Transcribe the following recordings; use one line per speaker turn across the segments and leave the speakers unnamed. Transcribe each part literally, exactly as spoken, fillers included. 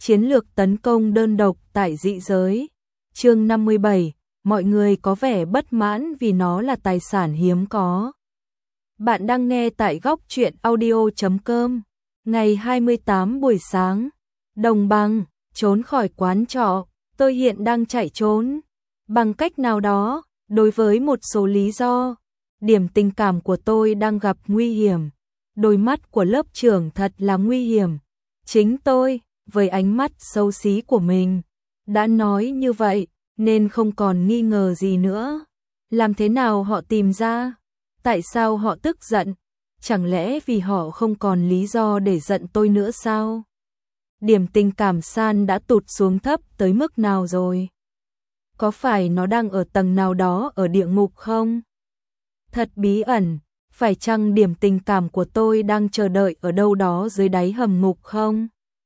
Chiến lược tấn công đơn độc tại dị giới. Chương năm mươi bảy, mọi người có vẻ bất mãn vì nó là tài sản hiếm có. Bạn đang nghe tại góc truyện audio chấm com. Ngày hai mươi tám buổi sáng, Đồng Bằng, trốn khỏi quán trọ, tôi hiện đang chạy trốn. Bằng cách nào đó, đối với một số lý do, điểm tình cảm của tôi đang gặp nguy hiểm. Đôi mắt của lớp trưởng thật là nguy hiểm. Chính tôi, với ánh mắt xấu xí của mình, đã nói như vậy, nên không còn nghi ngờ gì nữa. Làm thế nào họ tìm ra? Tại sao họ tức giận? Chẳng lẽ vì họ không còn lý do để giận tôi nữa sao? Điểm tình cảm San đã tụt xuống thấp tới mức nào rồi? Có phải nó đang ở tầng nào đó ở địa ngục không? Thật bí ẩn, phải chăng điểm tình cảm của tôi đang chờ đợi ở đâu đó dưới đáy hầm ngục không?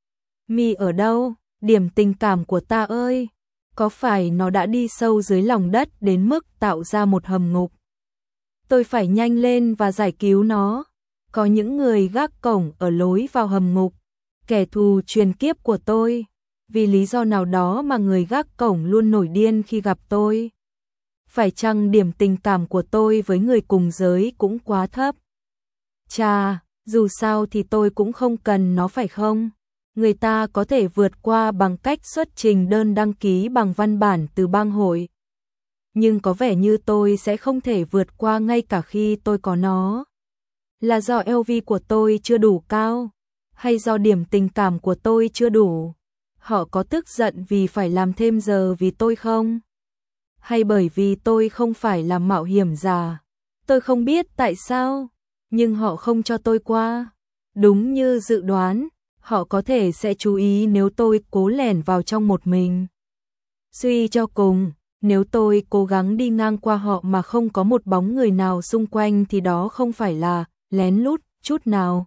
Mi ở đâu? Điểm tình cảm của ta ơi! Có phải nó đã đi sâu dưới lòng đất đến mức tạo ra một hầm ngục? Tôi phải nhanh lên và giải cứu nó. Có những người gác cổng ở lối vào hầm ngục, kẻ thù truyền kiếp của tôi. Vì lý do nào đó mà người gác cổng luôn nổi điên khi gặp tôi. Phải chăng điểm tình cảm của tôi với người cùng giới cũng quá thấp? Chà, dù sao thì tôi cũng không cần nó phải không? Người ta có thể vượt qua bằng cách xuất trình đơn đăng ký bằng văn bản từ bang hội. Nhưng có vẻ như tôi sẽ không thể vượt qua ngay cả khi tôi có nó. Là do lờ vê của tôi chưa đủ cao? Hay do điểm tình cảm của tôi chưa đủ? Họ có tức giận vì phải làm thêm giờ vì tôi không? Hay bởi vì tôi không phải là mạo hiểm giả? Tôi không biết tại sao, nhưng họ không cho tôi qua. Đúng như dự đoán, họ có thể sẽ chú ý nếu tôi cố lẻn vào trong một mình. Suy cho cùng, nếu tôi cố gắng đi ngang qua họ mà không có một bóng người nào xung quanh thì đó không phải là lén lút chút nào.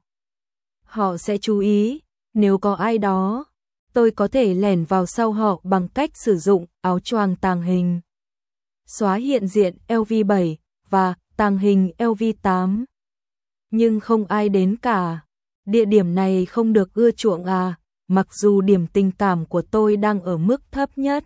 Họ sẽ chú ý, nếu có ai đó, tôi có thể lẻn vào sau họ bằng cách sử dụng áo choàng tàng hình. Xóa hiện diện lờ vê bảy và tàng hình lờ vê tám. Nhưng không ai đến cả. Địa điểm này không được ưa chuộng à, mặc dù điểm tình cảm của tôi đang ở mức thấp nhất.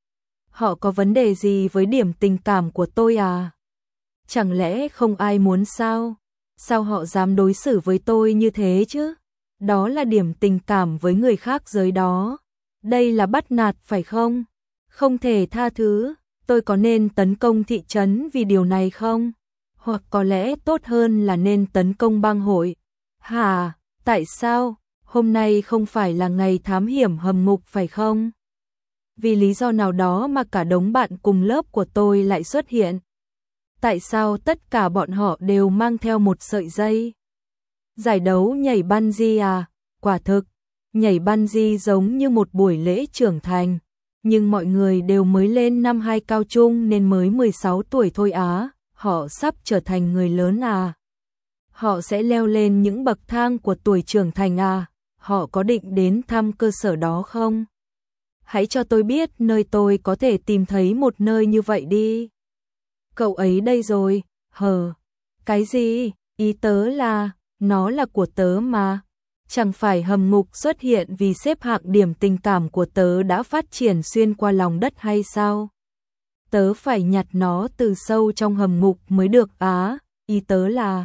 Họ có vấn đề gì với điểm tình cảm của tôi à? Chẳng lẽ không ai muốn sao? Sao họ dám đối xử với tôi như thế chứ? Đó là điểm tình cảm với người khác giới đó. Đây là bắt nạt phải không? Không thể tha thứ. Tôi có nên tấn công thị trấn vì điều này không? Hoặc có lẽ tốt hơn là nên tấn công bang hội. Hả? Tại sao? Hôm nay không phải là ngày thám hiểm hầm ngục phải không? Vì lý do nào đó mà cả đống bạn cùng lớp của tôi lại xuất hiện. Tại sao tất cả bọn họ đều mang theo một sợi dây? Giải đấu nhảy bungee à? Quả thực, nhảy bungee giống như một buổi lễ trưởng thành. Nhưng mọi người đều mới lên năm hai cao trung nên mới mười sáu tuổi thôi á. Họ sắp trở thành người lớn à? Họ sẽ leo lên những bậc thang của tuổi trưởng thành à? Họ có định đến thăm cơ sở đó không? Hãy cho tôi biết nơi tôi có thể tìm thấy một nơi như vậy đi. Cậu ấy đây rồi, hờ. Cái gì? Ý tớ là, nó là của tớ mà. Chẳng phải hầm ngục xuất hiện vì xếp hạng điểm tình cảm của tớ đã phát triển xuyên qua lòng đất hay sao? Tớ phải nhặt nó từ sâu trong hầm ngục mới được á. Ý tớ là,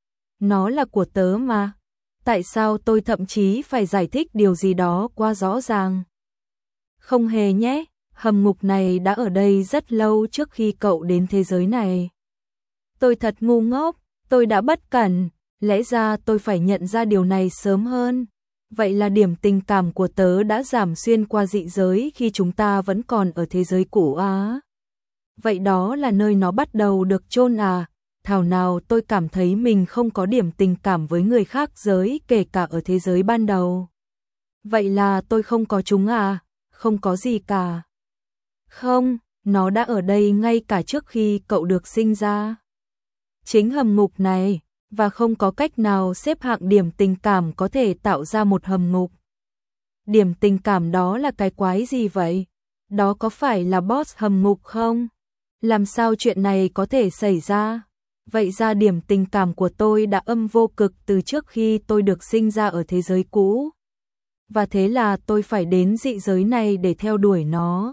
nó là của tớ mà. Tại sao tôi thậm chí phải giải thích điều gì đó quá rõ ràng? Không hề nhé, hầm ngục này đã ở đây rất lâu trước khi cậu đến thế giới này. Tôi thật ngu ngốc, tôi đã bất cẩn, lẽ ra tôi phải nhận ra điều này sớm hơn. Vậy là điểm tình cảm của tớ đã giảm xuyên qua dị giới khi chúng ta vẫn còn ở thế giới cũ á. Vậy đó là nơi nó bắt đầu được chôn à? Thảo nào tôi cảm thấy mình không có điểm tình cảm với người khác giới kể cả ở thế giới ban đầu. Vậy là tôi không có chúng à? Không có gì cả. Không, nó đã ở đây ngay cả trước khi cậu được sinh ra. Chính hầm ngục này, và không có cách nào xếp hạng điểm tình cảm có thể tạo ra một hầm ngục. Điểm tình cảm đó là cái quái gì vậy? Đó có phải là boss hầm ngục không? Làm sao chuyện này có thể xảy ra? Vậy ra điểm tình cảm của tôi đã âm vô cực từ trước khi tôi được sinh ra ở thế giới cũ. và thế là tôi phải đến dị giới này để theo đuổi nó.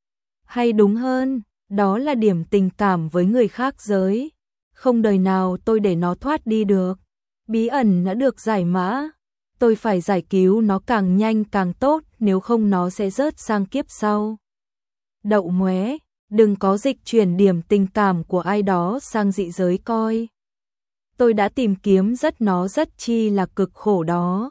Hay đúng hơn, đó là điểm tình cảm với người khác giới. Không đời nào tôi để nó thoát đi được. Bí ẩn đã được giải mã. Tôi phải giải cứu nó càng nhanh càng tốt, nếu không nó sẽ rớt sang kiếp sau. Đậu móe, đừng có dịch chuyển điểm tình cảm của ai đó sang dị giới coi. Tôi đã tìm kiếm rất nó rất chi là cực khổ đó.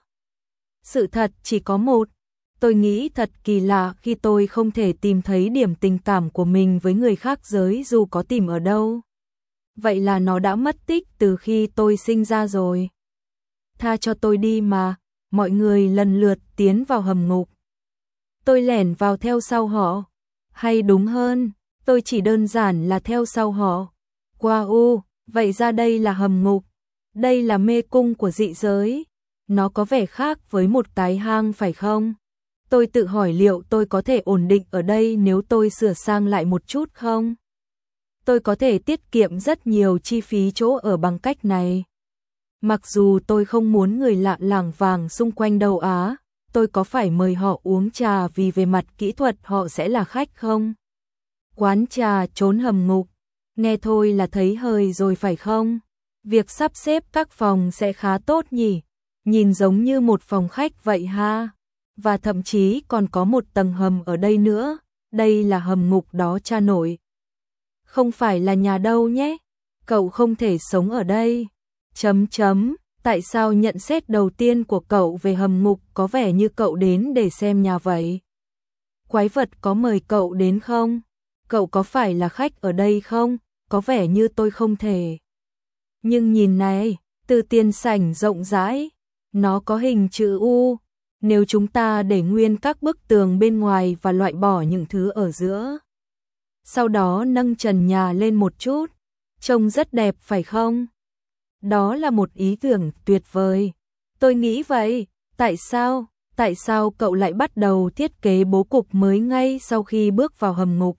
Sự thật chỉ có một. Tôi nghĩ thật kỳ lạ khi tôi không thể tìm thấy điểm tình cảm của mình với người khác giới dù có tìm ở đâu. Vậy là nó đã mất tích từ khi tôi sinh ra rồi. Tha cho tôi đi mà, mọi người lần lượt tiến vào hầm ngục. Tôi lẻn vào theo sau họ. Hay đúng hơn, tôi chỉ đơn giản là theo sau họ. Wow, vậy ra đây là hầm ngục. Đây là mê cung của dị giới. Nó có vẻ khác với một cái hang phải không? Tôi tự hỏi liệu tôi có thể ổn định ở đây nếu tôi sửa sang lại một chút không? Tôi có thể tiết kiệm rất nhiều chi phí chỗ ở bằng cách này. Mặc dù tôi không muốn người lạ lảng vàng xung quanh Đông Á, tôi có phải mời họ uống trà vì về mặt kỹ thuật họ sẽ là khách không? Quán trà trốn hầm ngục, nghe thôi là thấy hơi rồi phải không? Việc sắp xếp các phòng sẽ khá tốt nhỉ? Nhìn giống như một phòng khách vậy ha. Và thậm chí còn có một tầng hầm ở đây nữa. Đây là hầm ngục đó cha nội. Không phải là nhà đâu nhé. Cậu không thể sống ở đây. Chấm chấm. Tại sao nhận xét đầu tiên của cậu về hầm ngục có vẻ như cậu đến để xem nhà vậy? Quái vật có mời cậu đến không? Cậu có phải là khách ở đây không? Có vẻ như tôi không thể. Nhưng nhìn này, từ tiền sảnh rộng rãi, nó có hình chữ U. Nếu chúng ta để nguyên các bức tường bên ngoài và loại bỏ những thứ ở giữa. Sau đó nâng trần nhà lên một chút, trông rất đẹp phải không? Đó là một ý tưởng tuyệt vời. Tôi nghĩ vậy. Tại sao? Tại sao cậu lại bắt đầu thiết kế bố cục mới ngay sau khi bước vào hầm ngục?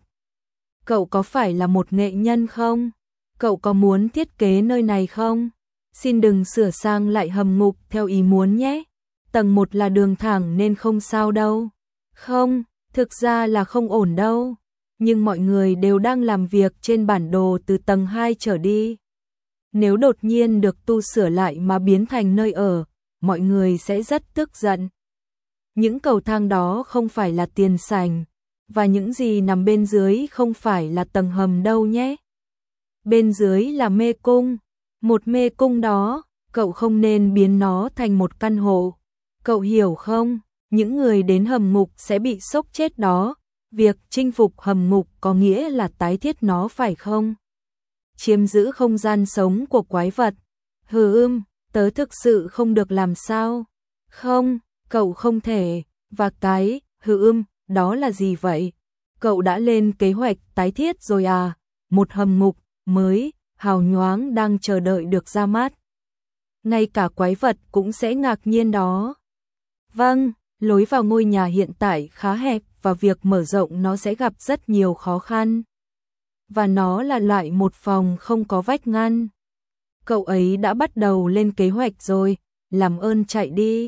Cậu có phải là một nghệ nhân không? Cậu có muốn thiết kế nơi này không? Xin đừng sửa sang lại hầm ngục theo ý muốn nhé. Tầng một là đường thẳng nên không sao đâu. Không, thực ra là không ổn đâu. Nhưng mọi người đều đang làm việc trên bản đồ từ tầng hai trở đi. Nếu đột nhiên được tu sửa lại mà biến thành nơi ở, mọi người sẽ rất tức giận. Những cầu thang đó không phải là tiền sảnh, và những gì nằm bên dưới không phải là tầng hầm đâu nhé. Bên dưới là mê cung, một mê cung đó, cậu không nên biến nó thành một căn hộ. Cậu hiểu không? Những người đến hầm ngục sẽ bị sốc chết đó. Việc chinh phục hầm ngục có nghĩa là tái thiết nó phải không? Chiếm giữ không gian sống của quái vật. Hừ ưm, tớ thực sự không được làm sao? Không, cậu không thể. Và cái, hừ ưm, đó là gì vậy? Cậu đã lên kế hoạch tái thiết rồi à? Một hầm ngục mới, hào nhoáng đang chờ đợi được ra mắt. Ngay cả quái vật cũng sẽ ngạc nhiên đó. Vâng, lối vào ngôi nhà hiện tại khá hẹp và việc mở rộng nó sẽ gặp rất nhiều khó khăn. Và nó là loại một phòng không có vách ngăn. Cậu ấy đã bắt đầu lên kế hoạch rồi, làm ơn chạy đi.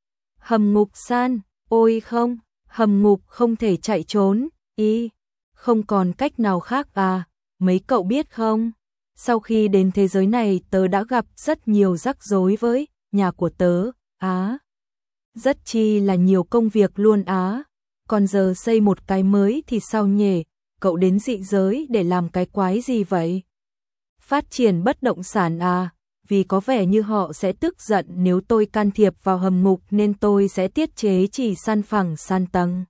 Hầm ngục san, ôi không, hầm ngục không thể chạy trốn, ý, không còn cách nào khác à, mấy cậu biết không? Sau khi đến thế giới này tớ đã gặp rất nhiều rắc rối với nhà của tớ, á. Rất chi là nhiều công việc luôn á, còn giờ xây một cái mới thì sao nhỉ? Cậu đến dị giới để làm cái quái gì vậy? Phát triển bất động sản à? Vì có vẻ như họ sẽ tức giận nếu tôi can thiệp vào hầm ngục nên tôi sẽ tiết chế chỉ san phẳng san tầng.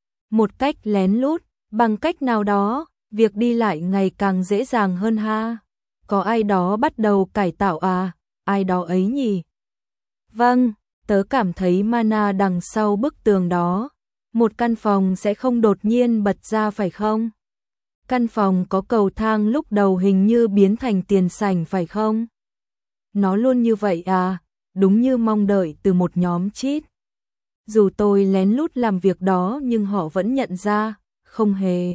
Một cách lén lút, bằng cách nào đó, việc đi lại ngày càng dễ dàng hơn ha. Có ai đó bắt đầu cải tạo à? Ai đó ấy nhỉ? Vâng, tớ cảm thấy mana đằng sau bức tường đó. Một căn phòng sẽ không đột nhiên bật ra phải không? Căn phòng có cầu thang lúc đầu hình như biến thành tiền sảnh phải không? Nó luôn như vậy à? Đúng như mong đợi từ một nhóm cheat. Dù tôi lén lút làm việc đó nhưng họ vẫn nhận ra, không hề.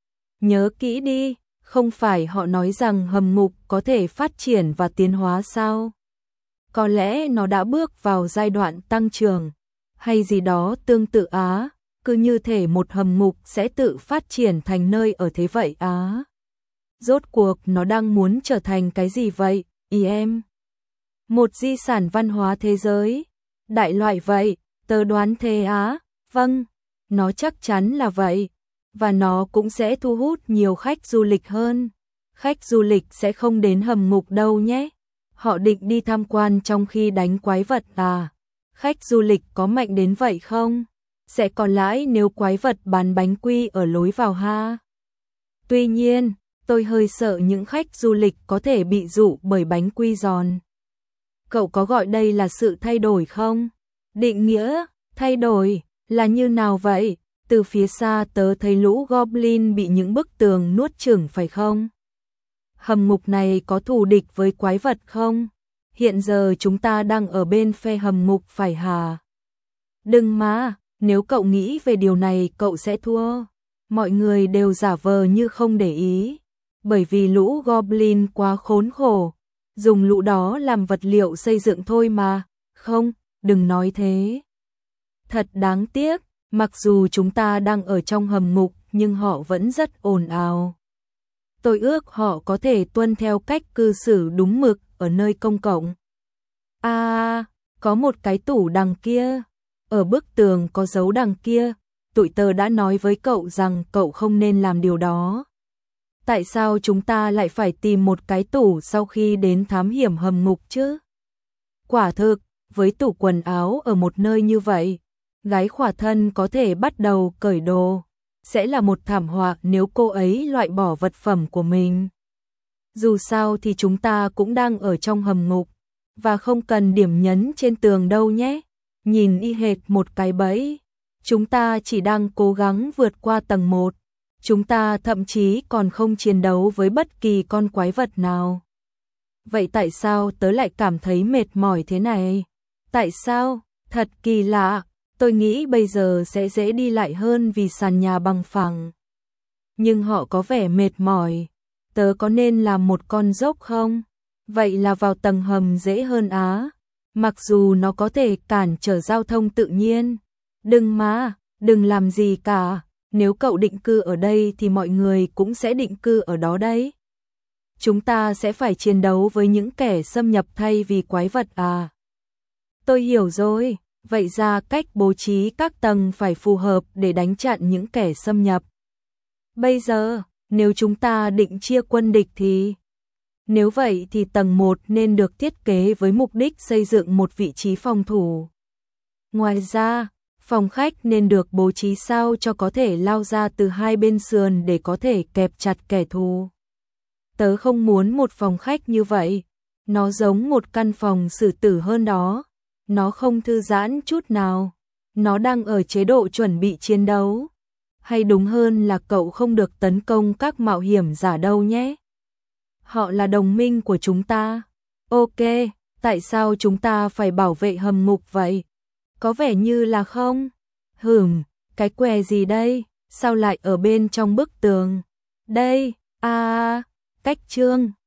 Nhớ kỹ đi, không phải họ nói rằng hầm ngục có thể phát triển và tiến hóa sao? Có lẽ nó đã bước vào giai đoạn tăng trưởng. hay gì đó tương tự á, cứ như thể một hầm ngục sẽ tự phát triển thành nơi ở thế vậy á. Rốt cuộc nó đang muốn trở thành cái gì vậy, ý em? Một di sản văn hóa thế giới, đại loại vậy, tớ đoán thế á, vâng, nó chắc chắn là vậy, và nó cũng sẽ thu hút nhiều khách du lịch hơn. Khách du lịch sẽ không đến hầm ngục đâu nhé, họ định đi tham quan trong khi đánh quái vật à? Khách du lịch có mạnh đến vậy không? Sẽ có lãi nếu quái vật bán bánh quy ở lối vào ha. Tuy nhiên, tôi hơi sợ những khách du lịch có thể bị dụ bởi bánh quy giòn. Cậu có gọi đây là sự thay đổi không? Định nghĩa, thay đổi, là như nào vậy? Từ phía xa tớ thấy lũ goblin bị những bức tường nuốt chửng phải không? Hầm ngục này có thù địch với quái vật không? Hiện giờ chúng ta đang ở bên phe hầm ngục phải hả? Đừng mà, nếu cậu nghĩ về điều này cậu sẽ thua. Mọi người đều giả vờ như không để ý, bởi vì lũ goblin quá khốn khổ, dùng lũ đó làm vật liệu xây dựng thôi mà. Không, đừng nói thế. Thật đáng tiếc, mặc dù chúng ta đang ở trong hầm ngục nhưng họ vẫn rất ồn ào. Tôi ước họ có thể tuân theo cách cư xử đúng mực ở nơi công cộng. À, có một cái tủ đằng kia, ở bức tường có dấu đằng kia, tụi tớ đã nói với cậu rằng cậu không nên làm điều đó. Tại sao chúng ta lại phải tìm một cái tủ sau khi đến thám hiểm hầm ngục chứ? Quả thực, với tủ quần áo ở một nơi như vậy, gái khỏa thân có thể bắt đầu cởi đồ. Sẽ là một thảm họa nếu cô ấy loại bỏ vật phẩm của mình. Dù sao thì chúng ta cũng đang ở trong hầm ngục, và không cần điểm nhấn trên tường đâu nhé. Nhìn y hệt một cái bẫy. Chúng ta chỉ đang cố gắng vượt qua tầng một. Chúng ta thậm chí còn không chiến đấu với bất kỳ con quái vật nào. Vậy tại sao tớ lại cảm thấy mệt mỏi thế này? Tại sao? Thật kỳ lạ. Tôi nghĩ bây giờ sẽ dễ đi lại hơn vì sàn nhà bằng phẳng. Nhưng họ có vẻ mệt mỏi. Tớ có nên làm một con dốc không? Vậy là vào tầng hầm dễ hơn á. Mặc dù nó có thể cản trở giao thông tự nhiên. Đừng mà, đừng làm gì cả. Nếu cậu định cư ở đây thì mọi người cũng sẽ định cư ở đó đấy. Chúng ta sẽ phải chiến đấu với những kẻ xâm nhập thay vì quái vật à. Tôi hiểu rồi. Vậy ra cách bố trí các tầng phải phù hợp để đánh chặn những kẻ xâm nhập. Bây giờ, nếu chúng ta định chia quân địch thì... Nếu vậy thì tầng một nên được thiết kế với mục đích xây dựng một vị trí phòng thủ. Ngoài ra, phòng khách nên được bố trí sao cho có thể lao ra từ hai bên sườn để có thể kẹp chặt kẻ thù. Tớ không muốn một phòng khách như vậy. Nó giống một căn phòng xử tử hơn đó. Nó không thư giãn chút nào. Nó đang ở chế độ chuẩn bị chiến đấu. Hay đúng hơn là cậu không được tấn công các mạo hiểm giả đâu nhé. Họ là đồng minh của chúng ta. Ok, tại sao chúng ta phải bảo vệ hầm ngục vậy? Có vẻ như là không. Hừm, cái què gì đây? Sao lại ở bên trong bức tường? Đây, à, cách chương.